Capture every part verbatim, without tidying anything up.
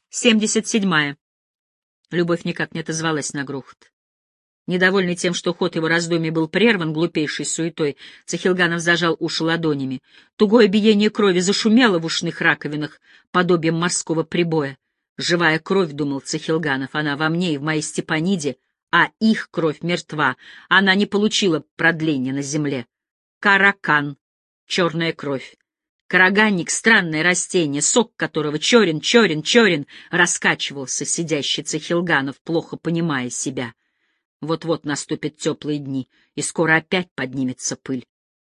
Семьдесят седьмая. Любовь никак не отозвалась на грохот. Недовольный тем, что ход его раздумий был прерван глупейшей суетой, Цахилганов зажал уши ладонями. Тугое биение крови зашумело в ушных раковинах, подобием морского прибоя. Живая кровь, — думал Цахилганов, — она во мне и в моей Степаниде, а их кровь мертва, она не получила продления на земле. Каракан, черная кровь. Караганник — странное растение, сок которого черен, черен, черен, раскачивался сидящий Цахилганов, плохо понимая себя. Вот-вот наступят теплые дни, и скоро опять поднимется пыль.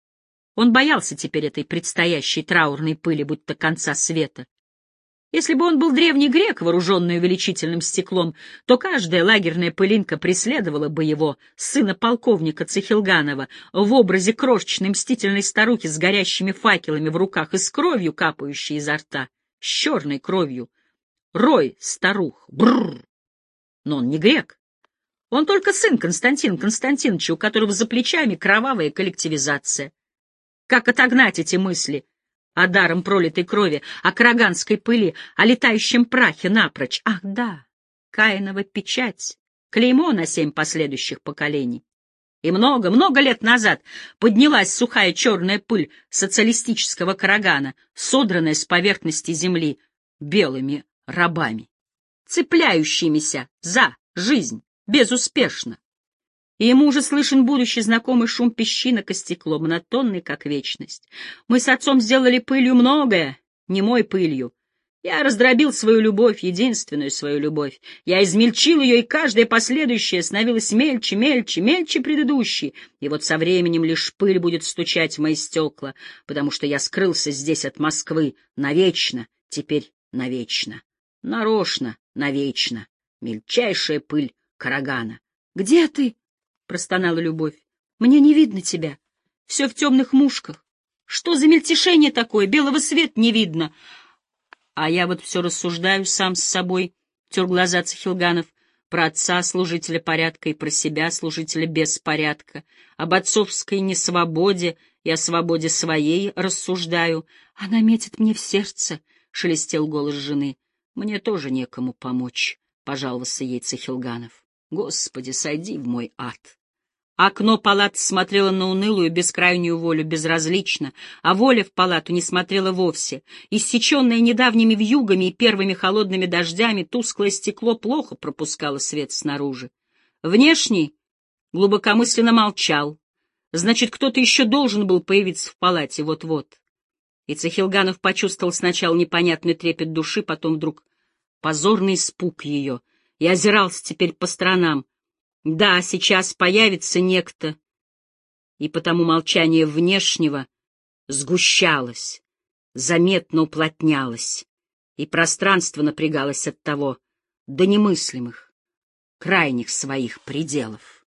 Он боялся теперь этой предстоящей траурной пыли, будто конца света. Если бы он был древний грек, вооруженный увеличительным стеклом, то каждая лагерная пылинка преследовала бы его, сына полковника Цахилганова, в образе крошечной мстительной старухи с горящими факелами в руках и с кровью, капающей изо рта, с черной кровью. Рой старух. Бррр! Но он не грек. Он только сын Константина Константиновича, у которого за плечами кровавая коллективизация. Как отогнать эти мысли о даром пролитой крови, о караганской пыли, о летающем прахе напрочь? Ах да, Каинова печать, клеймо на семь последующих поколений. И много-много лет назад поднялась сухая черная пыль социалистического карагана, содранная с поверхности земли белыми рабами, цепляющимися за жизнь безуспешно. И ему уже слышен будущий знакомый шум песчинок и стекло, монотонный, как вечность. Мы с отцом сделали пылью многое, немой пылью. Я раздробил свою любовь, единственную свою любовь. Я измельчил ее, и каждая последующая становилась мельче, мельче, мельче предыдущей. И вот со временем лишь пыль будет стучать в мои стекла, потому что я скрылся здесь от Москвы навечно, теперь навечно, нарочно навечно. Мельчайшая пыль карагана. — Где ты? — простонала Любовь. — Мне не видно тебя. Все в темных мушках. Что за мельтешение такое? Белого света не видно. А я вот все рассуждаю сам с собой, — тер глаза Цахилганов, — про отца, служителя порядка, и про себя, служителя беспорядка, об отцовской несвободе и о свободе своей рассуждаю. Она метит мне в сердце, — шелестел голос жены. — Мне тоже некому помочь, — пожаловался ей Цахилганов. Господи, сойди в мой ад. Окно палаты смотрело на унылую, бескрайнюю волю безразлично, а воля в палату не смотрела вовсе. Иссеченное недавними вьюгами и первыми холодными дождями, тусклое стекло плохо пропускало свет снаружи. Внешний глубокомысленно молчал. Значит, кто-то еще должен был появиться в палате вот-вот. И Цахилганов почувствовал сначала непонятный трепет души, потом вдруг позорный испуг ее, и озирался теперь по сторонам. Да, сейчас появится некто, и потому молчание внешнего сгущалось, заметно уплотнялось, и пространство напрягалось от того до немыслимых, крайних своих пределов.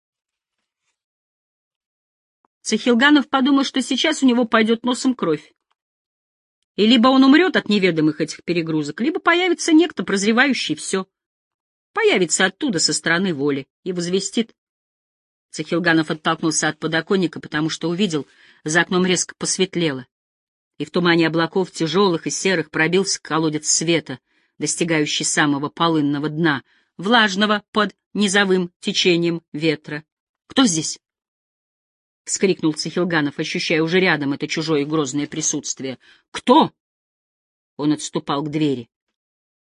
Цахилганов подумал, что сейчас у него пойдет носом кровь. И либо он умрет от неведомых этих перегрузок, либо появится некто, прозревающий все. Появится оттуда, со стороны воли, и возвестит. Цахилганов оттолкнулся от подоконника, потому что увидел, за окном резко посветлело, и в тумане облаков, тяжелых и серых, пробился колодец света, достигающий самого полынного дна, влажного под низовым течением ветра. — Кто здесь? — вскрикнул Цахилганов, ощущая уже рядом это чужое и грозное присутствие. — Кто? Он отступал к двери.